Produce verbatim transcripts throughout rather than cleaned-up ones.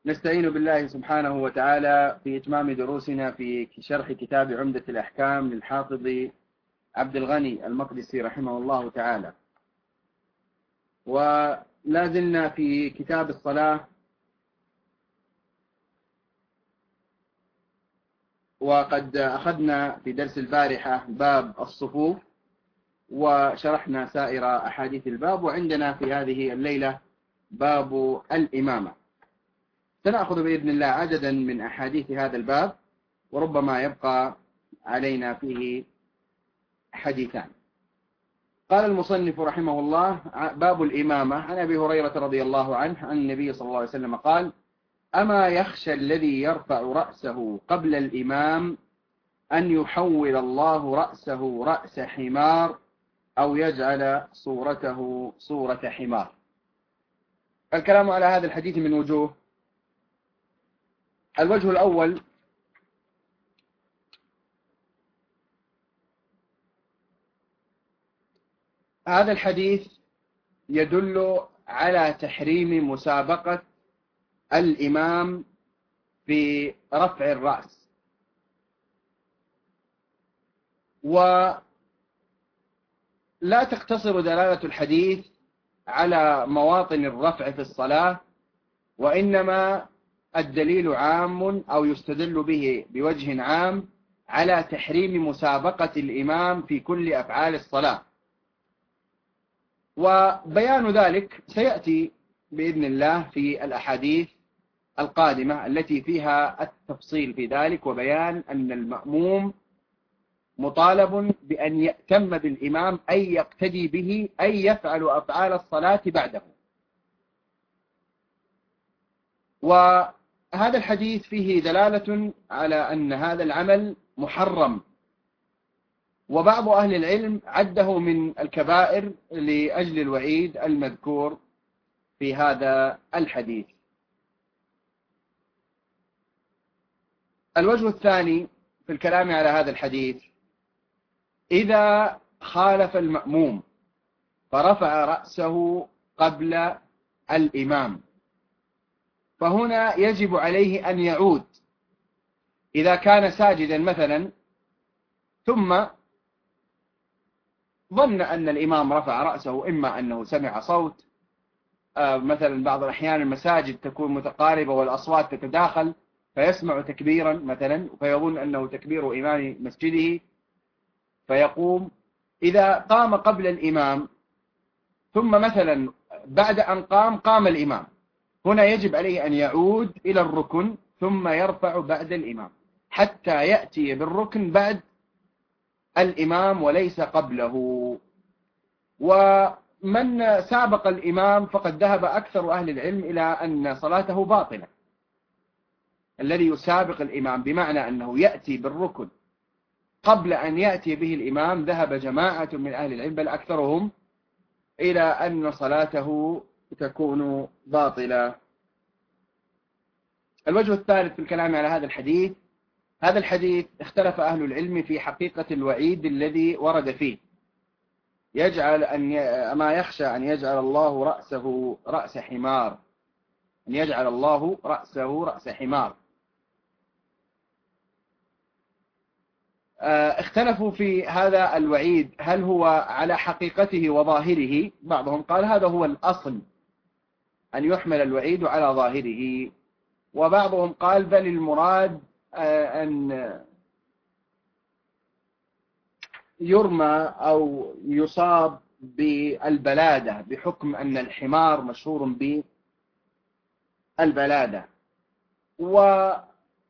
نستعين بالله سبحانه وتعالى في إتمام دروسنا في شرح كتاب عمدة الأحكام للحافظ عبد الغني المقدسي رحمه الله تعالى. ولا زلنا في كتاب الصلاة، وقد أخذنا في درس البارحة باب الصفوف وشرحنا سائر أحاديث الباب، وعندنا في هذه الليلة باب الإمامة. سنأخذ بإذن الله عددا من أحاديث هذا الباب، وربما يبقى علينا فيه حديثان. قال المصنف رحمه الله: باب الإمامة. عن أبي هريرة رضي الله عنه عن النبي صلى الله عليه وسلم قال: أما يخشى الذي يرفع رأسه قبل الإمام أن يحول الله رأسه رأس حمار أو يجعل صورته صورة حمار. الكلام على هذا الحديث من وجوه. الوجه الأول: هذا الحديث يدل على تحريم مسابقة الإمام في رفع الرأس، ولا تقتصر دلالة الحديث على مواطن الرفع في الصلاة، وإنما الدليل عام أو يستدل به بوجه عام على تحريم مسابقة الإمام في كل أفعال الصلاة، وبيان ذلك سيأتي بإذن الله في الأحاديث القادمة التي فيها التفصيل في ذلك، وبيان أن المأموم مطالب بأن يأتم بالإمام أي يقتدي به أي يفعل أفعال الصلاة بعده. وهذا الحديث فيه دلالة على أن هذا العمل محرم، وبعض أهل العلم عده من الكبائر لأجل الوعيد المذكور في هذا الحديث. الوجه الثاني في الكلام على هذا الحديث: إذا خالف المأموم فرفع رأسه قبل الإمام فهنا يجب عليه أن يعود. إذا كان ساجدا مثلا ثم ظن أن الإمام رفع رأسه، إما أنه سمع صوت، مثلا بعض الأحيان المساجد تكون متقاربة والأصوات تتداخل فيسمع تكبيرا مثلا فيظن أنه تكبير إمام مسجده فيقوم. إذا قام قبل الإمام ثم مثلا بعد أن قام قام الإمام، هنا يجب عليه أن يعود إلى الركن ثم يرفع بعد الإمام حتى يأتي بالركن بعد الإمام وليس قبله. ومن سابق الإمام فقد ذهب أكثر أهل العلم إلى أن صلاته باطلة. الذي يسابق الإمام بمعنى أنه يأتي بالركن قبل أن يأتي به الإمام، ذهب جماعة من أهل العلم بل أكثرهم إلى أن صلاته تكون باطلة. الوجه الثالث في الكلام على هذا الحديث: هذا الحديث اختلف أهل العلم في حقيقة الوعيد الذي ورد فيه. يجعل أن ي... ما يخشى أن يجعل الله رأسه رأس حمار، أن يجعل الله رأسه رأس حمار. اختلفوا في هذا الوعيد، هل هو على حقيقته وظاهره؟ بعضهم قال هذا هو الأصل، أن يحمل الوعيد على ظاهره، وبعضهم قال بل المراد أن يرمى أو يصاب بالبلادة، بحكم أن الحمار مشهور بالبلادة. وقد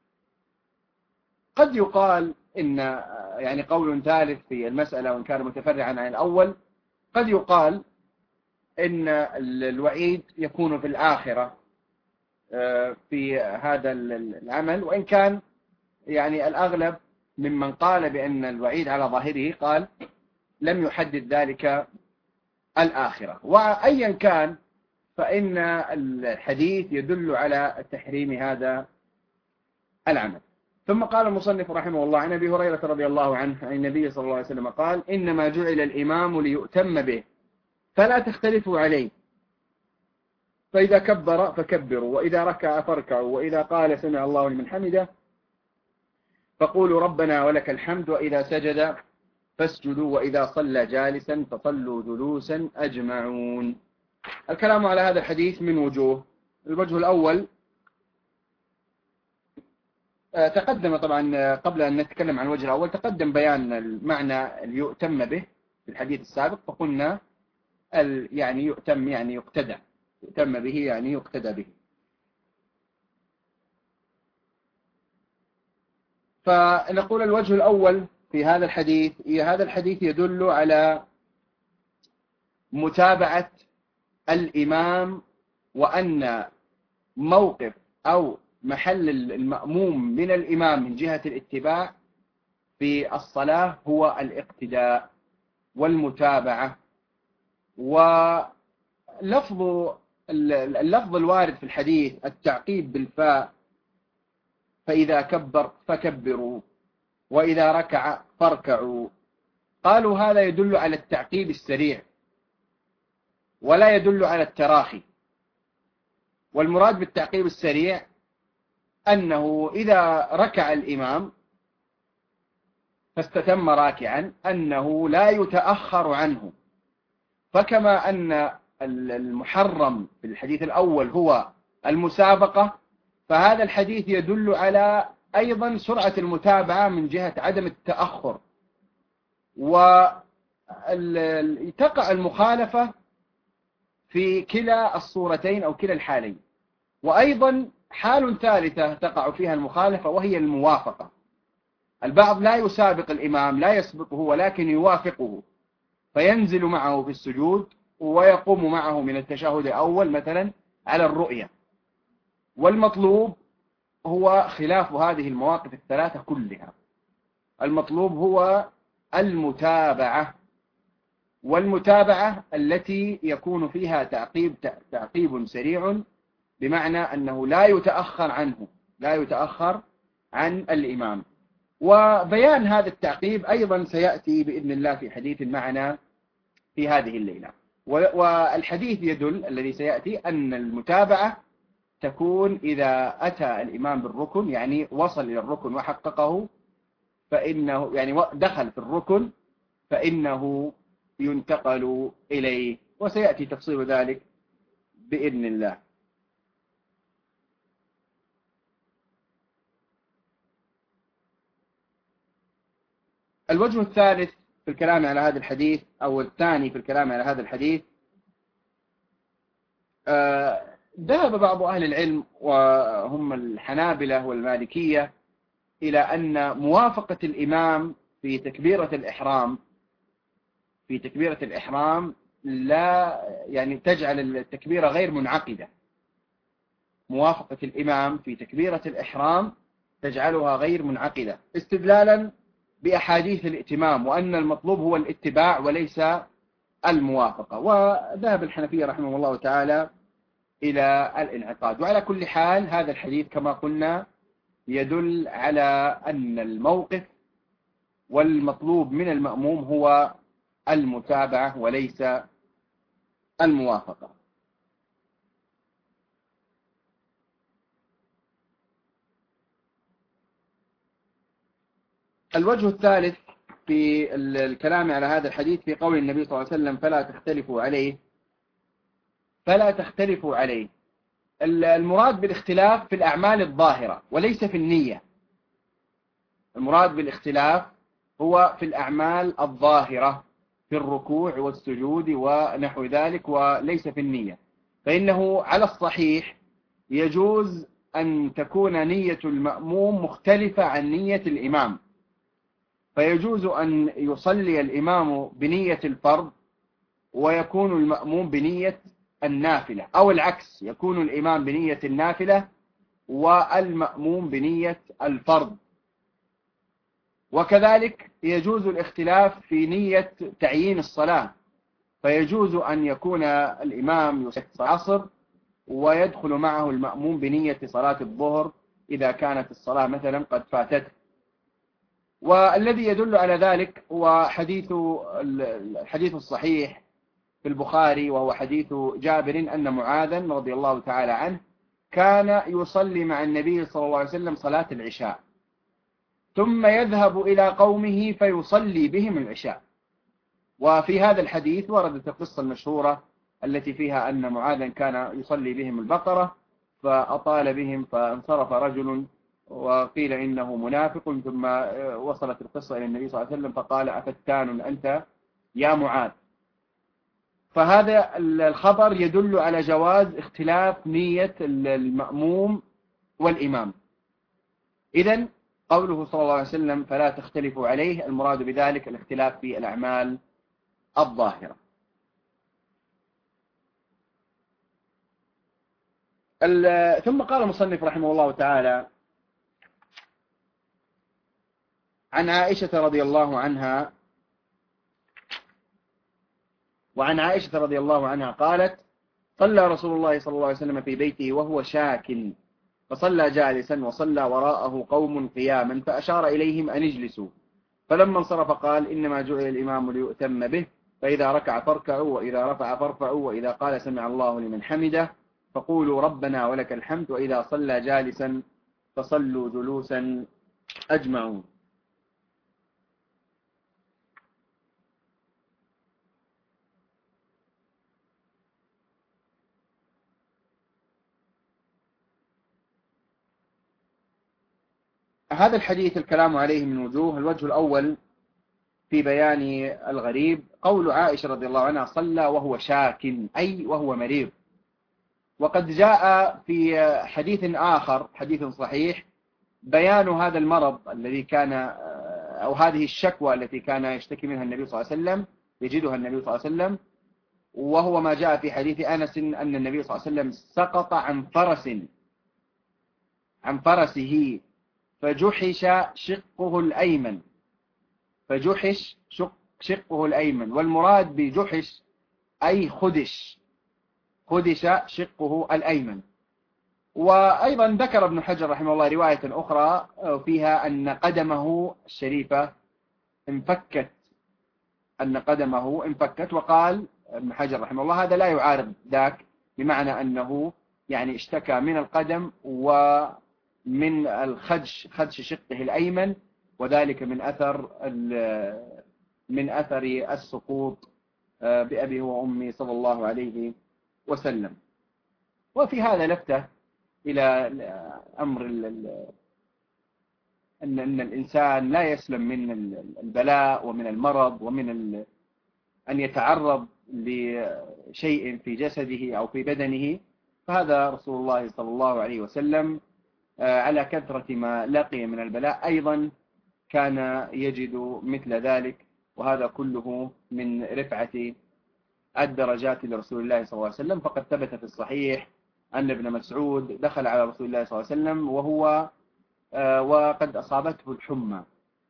يقال إن يعني قول ثالث في المسألة وإن كان متفرعا عن الأول، قد يقال إن الوعيد يكون في الآخرة في هذا العمل، وإن كان يعني الأغلب ممن قال بأن الوعيد على ظاهره قال لم يحدد ذلك الآخرة. وأيا كان فإن الحديث يدل على تحريم هذا العمل. ثم قال المصنف رحمه الله: عن أبي هريرة رضي الله عنه عن النبي صلى الله عليه وسلم قال: إنما جعل الإمام ليؤتم به فلا تختلفوا عليه، فإذا كبر فكبروا، وإذا ركع فاركعوا، وإذا قال سمع الله لمن حمده فقولوا ربنا ولك الحمد، وإذا سجد فاسجدوا، وإذا صلى جالسا فصلوا جلوسا أجمعون. الكلام على هذا الحديث من وجوه. الوجه الأول، تقدم طبعا قبل أن نتكلم عن الوجه الأول تقدم بيان المعنى اللي يؤتم به في الحديث السابق، فقلنا يعني يؤتم يعني يقتدى، يؤتم به يعني يقتدى به. فنقول الوجه الأول في هذا الحديث، هذا الحديث يدل على متابعة الإمام، وأن موقف أو محل المأموم من الإمام من جهة الاتباع في الصلاة هو الاقتداء والمتابعة. ولفظ اللفظ الوارد في الحديث التعقيب بالفاء، فإذا كبر فكبروا، وإذا ركع فاركعوا، قالوا هذا يدل على التعقيب السريع ولا يدل على التراخي. والمراد بالتعقيب السريع أنه إذا ركع الإمام فاستتم راكعا أنه لا يتأخر عنه. فكما أن المحرم في الحديث الأول هو المسابقة، فهذا الحديث يدل على أيضا سرعة المتابعة من جهة عدم التأخر، وتقع المخالفة في كلا الصورتين أو كلا الحالين. وأيضا حال ثالثة تقع فيها المخالفة وهي الموافقة. البعض لا يسابق الإمام، لا يسبقه، ولكن يوافقه، فينزل معه في السجود ويقوم معه من التشهد الأول مثلا على الرؤية. والمطلوب هو خلاف هذه المواقف الثلاثة كلها. المطلوب هو المتابعة، والمتابعة التي يكون فيها تعقيب تعقيب سريع، بمعنى أنه لا يتأخر عنه، لا يتأخر عن الإمام. وبيان هذا التعقيب أيضا سيأتي بإذن الله في حديث معنا في هذه الليلة. والحديث يدل الذي سيأتي أن المتابعة تكون إذا أتى الإمام بالركن، يعني وصل إلى الركن وحققه، فإنه يعني دخل في الركن، فإنه ينتقل إليه، وسيأتي تفصيل ذلك بإذن الله. الوجه الثالث في الكلام على هذا الحديث، أو الثاني في الكلام على هذا الحديث، آه ذهب بعض أهل العلم وهم الحنابلة والمالكية إلى أن موافقة الإمام في تكبيرة الإحرام في تكبيرة الإحرام لا يعني تجعل التكبيرة غير منعقدة. موافقة الإمام في تكبيرة الإحرام تجعلها غير منعقدة، استدلالا بأحاديث الائتمام، وأن المطلوب هو الاتباع وليس الموافقة. وذهب الحنفية رحمه الله تعالى إلى الانعقاد. وعلى كل حال هذا الحديث كما قلنا يدل على أن الموقف والمطلوب من المأموم هو المتابعة وليس الموافقة. الوجه الثالث في الكلام على هذا الحديث في قول النبي صلى الله عليه وسلم فلا تختلفوا عليه فلا تختلفوا عليه. المراد بالاختلاف في الأعمال الظاهرة وليس في النية. المراد بالاختلاف هو في الأعمال الظاهرة، في الركوع والسجود ونحو ذلك، وليس في النية. فإنه على الصحيح يجوز أن تكون نية المأموم مختلفة عن نية الإمام، فيجوز أن يصلي الإمام بنية الفرض ويكون المأموم بنية النافلة، أو العكس، يكون الإمام بنية النافلة والمأموم بنية الفرض. وكذلك يجوز الاختلاف في نية تعيين الصلاة، فيجوز أن يكون الإمام يصلي العصر ويدخل معه المأموم بنية صلاة الظهر إذا كانت الصلاة مثلا قد فاتته. والذي يدل على ذلك هو حديث الحديث الصحيح في البخاري، وهو حديث جابر أن معاذا رضي الله تعالى عنه كان يصلي مع النبي صلى الله عليه وسلم صلاة العشاء، ثم يذهب إلى قومه فيصلي بهم العشاء. وفي هذا الحديث وردت القصة المشهورة التي فيها أن معاذا كان يصلي بهم البقرة فأطال بهم فانصرف رجل وقيل إنه منافق، ثم وصلت القصة إلى النبي صلى الله عليه وسلم فقال: أفتان أنت يا معاذ. فهذا الخبر يدل على جواز اختلاف نية المأموم والإمام. إذن قوله صلى الله عليه وسلم فلا تختلفوا عليه، المراد بذلك الاختلاف في الأعمال الظاهرة. ثم قال المصنف رحمه الله تعالى: عن عائشة رضي الله عنها وعن عائشة رضي الله عنها قالت: صلى رسول الله صلى الله عليه وسلم في بيته وهو شاك، فصلى جالسا وصلى وراءه قوم قياما فأشار إليهم أن اجلسوا، فلما انصرف قال: إنما جعل الإمام ليؤتم به، فإذا ركع فاركعوا، وإذا رفع فارفعوا، وإذا قال سمع الله لمن حمده فقولوا ربنا ولك الحمد، وإذا صلى جالسا فصلوا جلوسا أجمعون. هذا الحديث الكلام عليه من وجوه. الوجه الأول في بيان الغريب قول عائشة رضي الله عنها: صلى وهو شاك، أي وهو مريض. وقد جاء في حديث آخر، حديث صحيح، بيان هذا المرض الذي كان أو هذه الشكوى التي كان يشتكي منها النبي صلى الله عليه وسلم، يجدها النبي صلى الله عليه وسلم، وهو ما جاء في حديث أنس أن النبي صلى الله عليه وسلم سقط عن فرس عن فرسه فجحش شقه الأيمن فجحش شقه الأيمن والمراد بجحش أي خدش خدش شقه الأيمن. وأيضا ذكر ابن حجر رحمه الله رواية أخرى فيها أن قدمه الشريفة انفكت أن قدمه انفكت وقال ابن حجر رحمه الله هذا لا يعارض ذاك، بمعنى أنه يعني اشتكى من القدم ومن الخدش خدش شقه الأيمن، وذلك من أثر من أثر السقوط بأبي وأمي صلى الله عليه وسلم. وفي هذا لفتة إلى أمر أن أن الإنسان لا يسلم من البلاء ومن المرض ومن أن يتعرض لشيء في جسده أو في بدنه. فهذا رسول الله صلى الله عليه وسلم على كثرة ما لقي من البلاء أيضا كان يجد مثل ذلك، وهذا كله من رفعة الدرجات لرسول الله صلى الله عليه وسلم. فقد ثبت في الصحيح أن ابن مسعود دخل على رسول الله صلى الله عليه وسلم وهو وقد أصابته الحمى،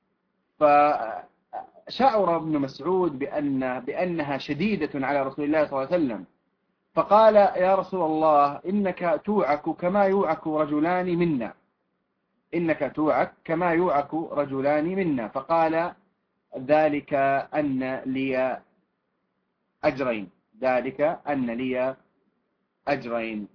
فشعر ابن مسعود بأن بأنها شديدة على رسول الله صلى الله عليه وسلم، فقال: يا رسول الله إنك توعك كما يوعك رجلان منا إنك توعك كما يوعك رجلان منا فقال: ذلك أن لي أجرين ذلك أن لي أجرين.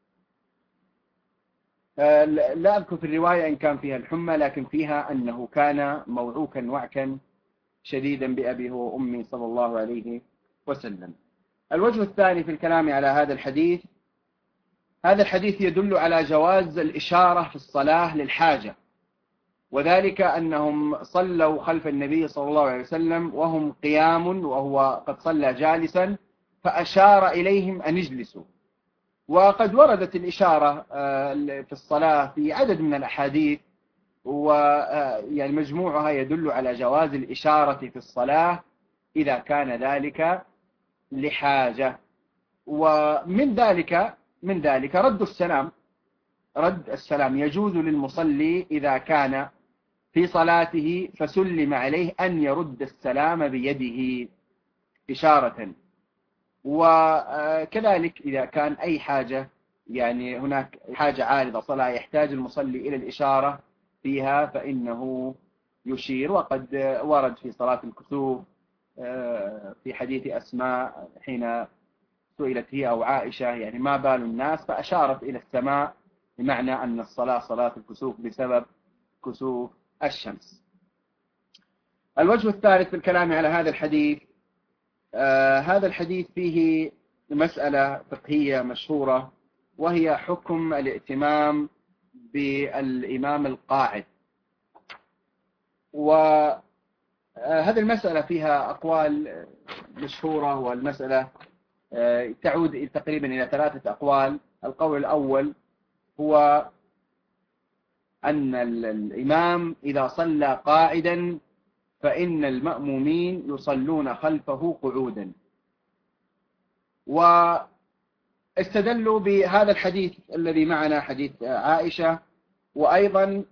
لا أذكر في الرواية إن كان فيها الحمى، لكن فيها أنه كان موعوكا وعكا شديدا بأبيه وأمي صلى الله عليه وسلم. الوجه الثاني في الكلام على هذا الحديث، هذا الحديث يدل على جواز الإشارة في الصلاة للحاجة، وذلك أنهم صلوا خلف النبي صلى الله عليه وسلم وهم قيام وهو قد صلى جالسا فأشار إليهم أن يجلسوا. وقد وردت الإشارة في الصلاة في عدد من الأحاديث، ويعني مجموعها يدل على جواز الإشارة في الصلاة إذا كان ذلك لحاجة. ومن ذلك من ذلك رد السلام رد السلام يجوز للمصلي إذا كان في صلاته فسلم عليه أن يرد السلام بيده إشارة. وكذلك إذا كان أي حاجة، يعني هناك حاجة عارضة صلاة يحتاج المصلي إلى الإشارة فيها فإنه يشير. وقد ورد في صلاة الكسوف في حديث أسماء حين سئلت هي أو عائشة يعني ما بال الناس، فأشارت إلى السماء بمعنى أن الصلاة صلاة الكسوف بسبب كسوف الشمس. الوجه الثالث في الكلام على هذا الحديث، آه هذا الحديث فيه مسألة فقهية مشهورة، وهي حكم الائتمام بالإمام القاعد. وهذه المسألة فيها أقوال مشهورة، والمسألة تعود تقريبا إلى ثلاثة أقوال. القول الأول هو أن الإمام إذا صلى قاعدا فإن المأمومين يصلون خلفه قعودا، واستدلوا بهذا الحديث الذي معنا حديث عائشة، وأيضا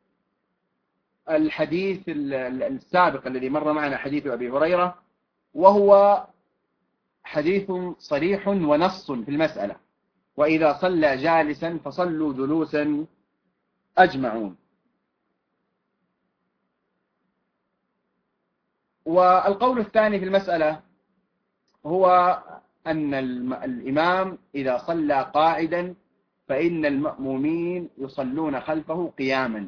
الحديث السابق الذي مر معنا حديث أبي هريرة، وهو حديث صريح ونص في المسألة: وإذا صلى جالسا فصلوا جلوسا أجمعون. والقول الثاني في المسألة هو أن الإمام إذا صلى قاعدا فإن المأمومين يصلون خلفه قياما.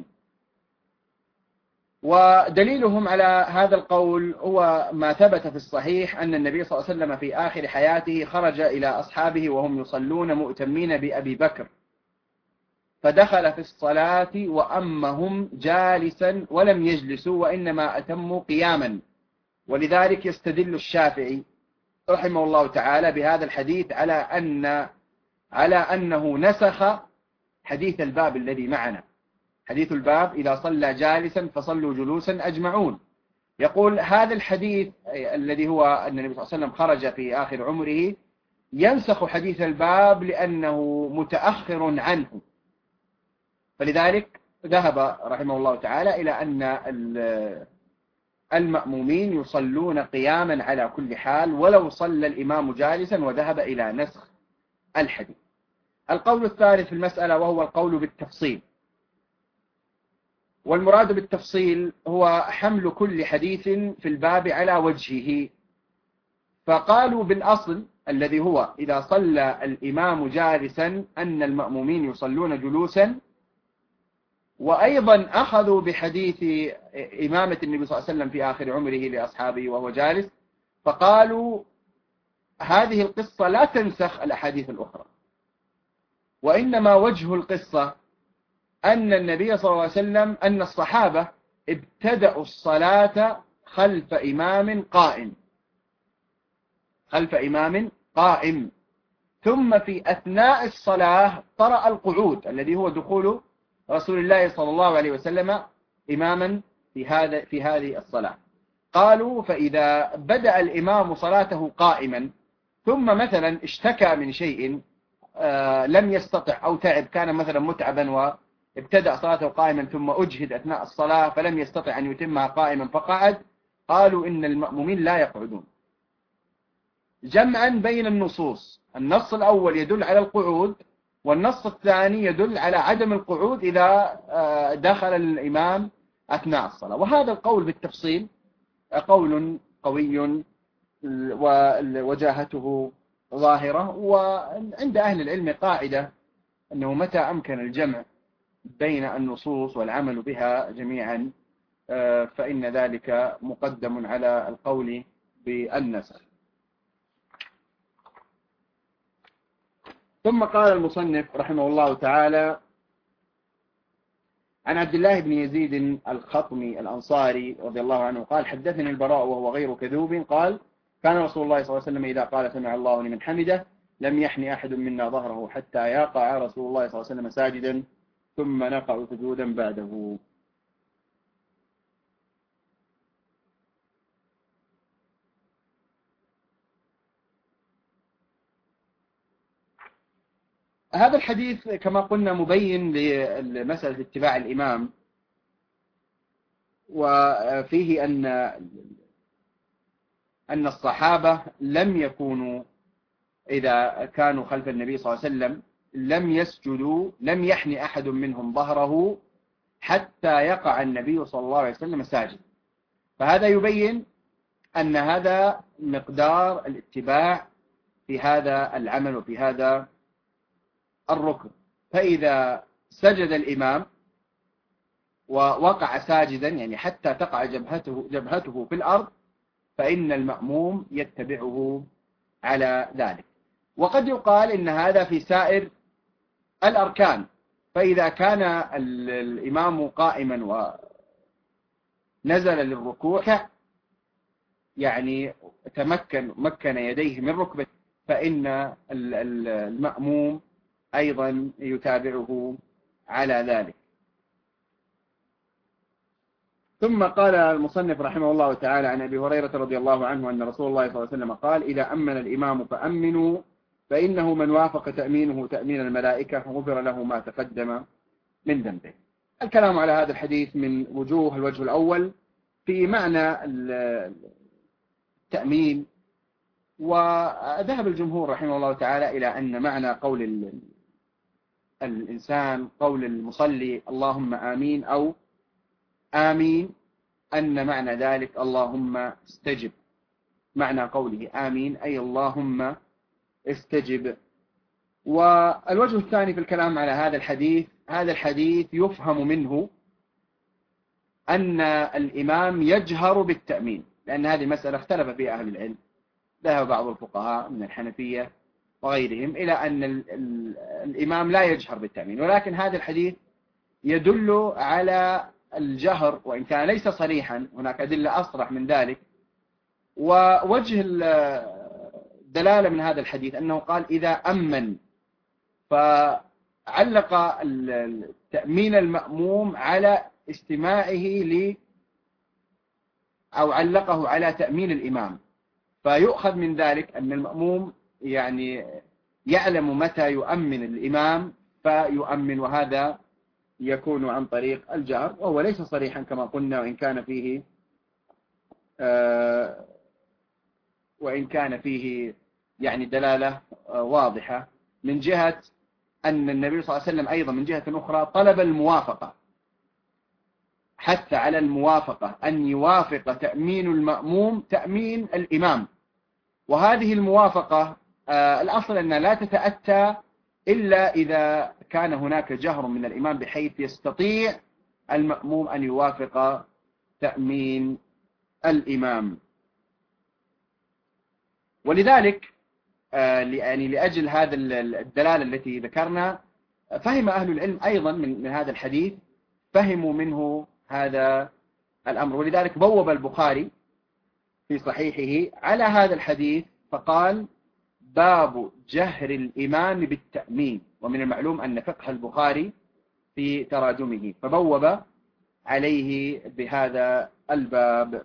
ودليلهم على هذا القول هو ما ثبت في الصحيح أن النبي صلى الله عليه وسلم في آخر حياته خرج إلى أصحابه وهم يصلون مؤتمين بأبي بكر، فدخل في الصلاة وأمهم جالسا ولم يجلسوا وإنما أتموا قياما. ولذلك يستدل الشافعي رحمه الله تعالى بهذا الحديث على أن على أنه نسخ حديث الباب الذي معنا، حديث الباب إذا صلى جالسا فصلوا جلوسا أجمعون. يقول هذا الحديث الذي هو أن النبي صلى الله عليه وسلم خرج في آخر عمره ينسخ حديث الباب لأنه متأخر عنه، فلذلك ذهب رحمه الله تعالى إلى أن المأمومين يصلون قياما على كل حال ولو صلى الإمام جالسا، وذهب إلى نسخ الحديث. القول الثالث في المسألة وهو القول بالتفصيل، والمراد بالتفصيل هو حمل كل حديث في الباب على وجهه. فقالوا بالأصل الذي هو إذا صلى الإمام جالسا أن المأمومين يصلون جلوسا، وأيضا أخذوا بحديث إمامة النبي صلى الله عليه وسلم في آخر عمره لأصحابه وهو جالس، فقالوا هذه القصة لا تنسخ الأحاديث الأخرى، وإنما وجه القصة أن النبي صلى الله عليه وسلم أن الصحابة ابتدأوا الصلاة خلف إمام قائم خلف إمام قائم ثم في أثناء الصلاة طرأ القعود الذي هو دخول رسول الله صلى الله عليه وسلم إماما في هذا في هذه الصلاة. قالوا فإذا بدأ الإمام صلاته قائما ثم مثلا اشتكى من شيء آه لم يستطع أو تعب، كان مثلا متعبا وابتدأ صلاته قائما ثم أجهد أثناء الصلاة فلم يستطع أن يتمها قائما فقعد، قالوا إن المأمومين لا يقعدون، جمعا بين النصوص. النص الأول يدل على القعود، والنص الثاني يدل على عدم القعود إذا دخل الإمام أثناء الصلاة. وهذا القول بالتفصيل قول قوي ووجاهته ظاهرة، وعند أهل العلم قاعدة أنه متى أمكن الجمع بين النصوص والعمل بها جميعا فإن ذلك مقدم على القول بالنسخ. ثم قال المصنف رحمه الله تعالى: عن عبد الله بن يزيد الخطمي الأنصاري رضي الله عنه قال: حدثني البراء وهو غير كذوب قال: كان رسول الله صلى الله عليه وسلم إذا قال سمع الله لمن حمده لم يحن أحد منا ظهره حتى يقع رسول الله صلى الله عليه وسلم ساجدا ثم نقع سجودا بعده. هذا الحديث كما قلنا مبين لمسألة اتباع الإمام، وفيه أن أن الصحابة لم يكونوا إذا كانوا خلف النبي صلى الله عليه وسلم لم يسجدوا، لم يحن أحد منهم ظهره حتى يقع النبي صلى الله عليه وسلم ساجد. فهذا يبين أن هذا مقدار الاتباع في هذا العمل وفي هذا الركن. فإذا سجد الإمام ووقع ساجدا، يعني حتى تقع جبهته, جبهته في الأرض، فإن المأموم يتبعه على ذلك. وقد يقال إن هذا في سائر الأركان، فإذا كان الإمام قائما ونزل للركوع، يعني تمكن مكن يديه من ركبته، فإن المأموم أيضا يتابعه على ذلك. ثم قال المصنف رحمه الله تعالى عن أبي هريرة رضي الله عنه أن رسول الله صلى الله عليه وسلم قال: إذا أمن الإمام فأمنوا، فإنه من وافق تأمينه تأمين الملائكة غفر له ما تقدم من ذنبه. الكلام على هذا الحديث من وجوه. الوجه الأول في معنى التأمين، وذهب الجمهور رحمه الله تعالى إلى أن معنى قول الإنسان، قول المصلي اللهم آمين أو آمين، أن معنى ذلك اللهم استجب. معنى قوله آمين أي اللهم استجب. والوجه الثاني في الكلام على هذا الحديث، هذا الحديث يفهم منه أن الإمام يجهر بالتأمين، لأن هذه مسألة اختلف فيها أهل العلم. ذهب بعض الفقهاء من الحنفية وغيرهم إلى أن الإمام لا يجهر بالتأمين، ولكن هذا الحديث يدل على الجهر، وإن كان ليس صريحا، هناك أدلة أصرح من ذلك. ووجه الدلالة من هذا الحديث أنه قال إذا أمن، فعلق التأمين المأموم على استماعه ل أو علقه على تأمين الإمام، فيؤخذ من ذلك أن المأموم يعني يعلم متى يؤمن الإمام فيؤمن، وهذا يكون عن طريق الجهر، وهو ليس صريحا كما قلنا، وإن كان فيه آه وإن كان فيه يعني دلالة آه واضحة من جهة أن النبي صلى الله عليه وسلم أيضا من جهة أخرى طلب الموافقة، حتى على الموافقة، أن يوافق تأمين المأموم تأمين الإمام. وهذه الموافقة آه الأصل أنها لا تتأتى إلا إذا كان هناك جهر من الإمام بحيث يستطيع المأموم أن يوافق تأمين الإمام. ولذلك يعني لأجل هذا الدلالة التي ذكرنا، فهم أهل العلم أيضا من هذا الحديث، فهموا منه هذا الأمر. ولذلك بوب البخاري في صحيحه على هذا الحديث فقال: باب جهر الإمام بالتأمين. ومن المعلوم أن فقه البخاري في تراجمه، فبوب عليه بهذا الباب.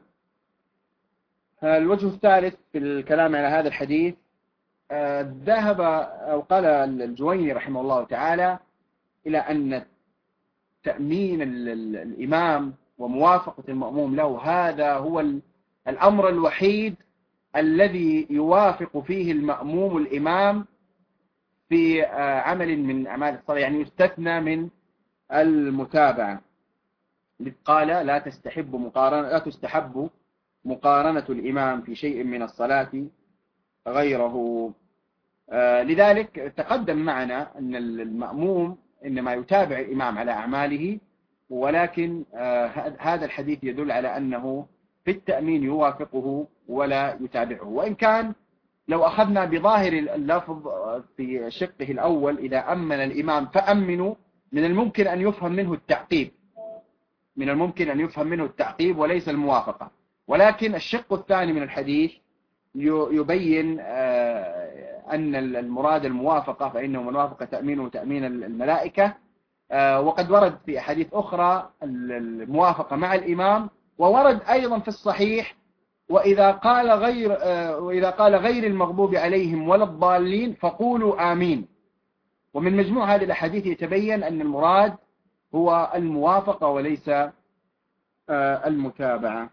الوجه الثالث في الكلام على هذا الحديث، ذهب أو قال الجويني رحمه الله تعالى إلى أن تأمين الإمام وموافقة المأموم له هذا هو الأمر الوحيد الذي يوافق فيه المأموم الإمام في عمل من أعمال الصلاة، يعني يستثنى من المتابعة. قال: لا تستحب مقارنة لا تستحب مقارنة الإمام في شيء من الصلاة غيره. لذلك تقدم معنا أن المأموم إنما يتابع الإمام على أعماله، ولكن هذا الحديث يدل على أنه في التأمين يوافقه ولا يتابعه. وإن كان لو أخذنا بظاهر اللفظ في شقه الأول إذا أمن الإمام فأمنوا، من الممكن أن يفهم منه التعقيب من الممكن أن يفهم منه التعقيب وليس الموافقة. ولكن الشق الثاني من الحديث يبين أن المراد الموافقة، فإنه من وافق تأمينه تأمين الملائكة. وقد ورد في أحاديث أخرى الموافقة مع الإمام، وورد أيضا في الصحيح: وإذا قال غير وإذا قال غير المغضوب عليهم ولا الضالين فقولوا آمين. ومن مجموع هذه الأحاديث يتبين أن المراد هو الموافقة وليس المتابعة.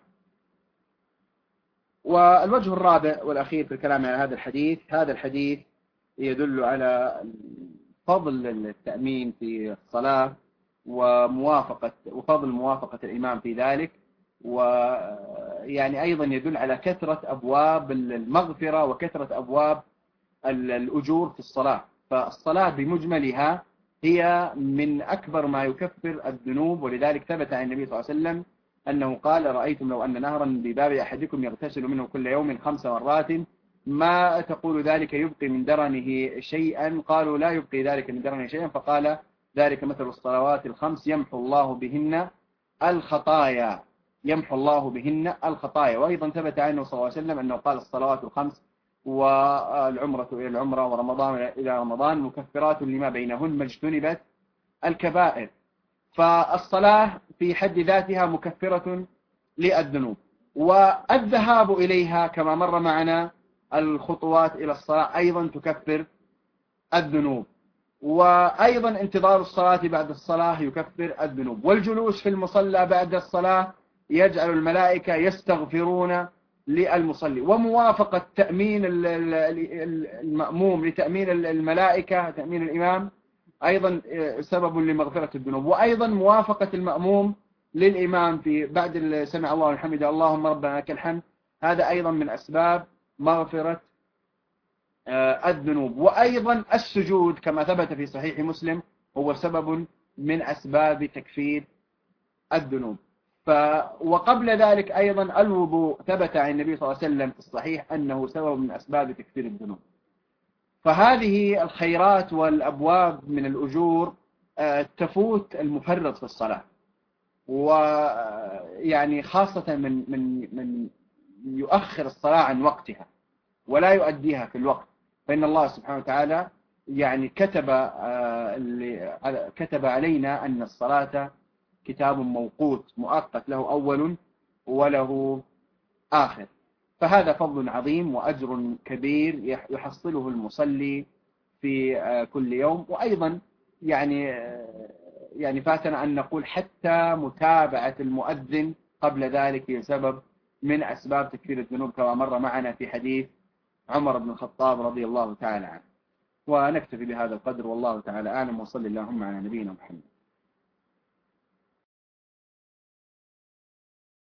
والوجه الرابع والأخير في الكلام على هذا الحديث، هذا الحديث يدل على فضل التأمين في الصلاة وموافقة وفضل موافقة الإمام في ذلك، يعني أيضا يدل على كثرة أبواب المغفرة وكثرة أبواب الأجور في الصلاة. فالصلاة بمجملها هي من أكبر ما يكفر الذنوب، ولذلك ثبت عن النبي صلى الله عليه وسلم أنه قال: رأيتم لو أن نهرا بباب أحدكم يغتسل منه كل يوم خمس مرات ما تقول ذلك يبقي من درنه شيئا؟ قالوا: لا يبقي ذلك من درنه شيئا. فقال: ذلك مثل الصلوات الخمس يمحو الله بهن الخطايا يمحو الله بهن الخطايا. وأيضا ثبت عنه صلى الله عليه وسلم أنه قال: الصلوات الخمس والعمرة إلى العمرة ورمضان إلى رمضان مكفرات لما بينهن ما اجتنبت الكبائر. فالصلاة في حد ذاتها مكفرة للذنوب، والذهاب إليها كما مر معنا الخطوات إلى الصلاة أيضا تكفر الذنوب، وأيضا انتظار الصلاة بعد الصلاة يكفر الذنوب، والجلوس في المصلى بعد الصلاة يجعل الملائكة يستغفرون للمصلي، وموافقة تأمين المأموم لتأمين الملائكة تأمين الإمام أيضا سبب لمغفرة الذنوب، وأيضا موافقة المأموم للإمام في بعد سمع الله والحمد اللهم ربنا لك الحمد، هذا أيضا من أسباب مغفرة الذنوب. وأيضا السجود كما ثبت في صحيح مسلم هو سبب من أسباب تكفير الذنوب. ف وقبل ذلك أيضا الوضوء ثبت عن النبي صلى الله عليه وسلم في الصحيح أنه سبب من أسباب تكفير الذنوب. فهذه الخيرات والأبواب من الأجور تفوت المفرط في الصلاة، ويعني خاصة من من من يؤخر الصلاة عن وقتها ولا يؤديها في الوقت، فإن الله سبحانه وتعالى يعني كتب كتب علينا أن الصلاة كتاب موقوت مؤقت له أول وله آخر. فهذا فضل عظيم وأجر كبير يحصله المصلي في كل يوم. وأيضا يعني يعني فاتنا أن نقول حتى متابعة المؤذن قبل ذلك هي سبب من أسباب تكفير الذنوب كما مر معنا في حديث عمر بن الخطاب رضي الله تعالى عنه. ونكتفي بهذا القدر والله تعالى أعلم، وصلى اللهم على نبينا محمد.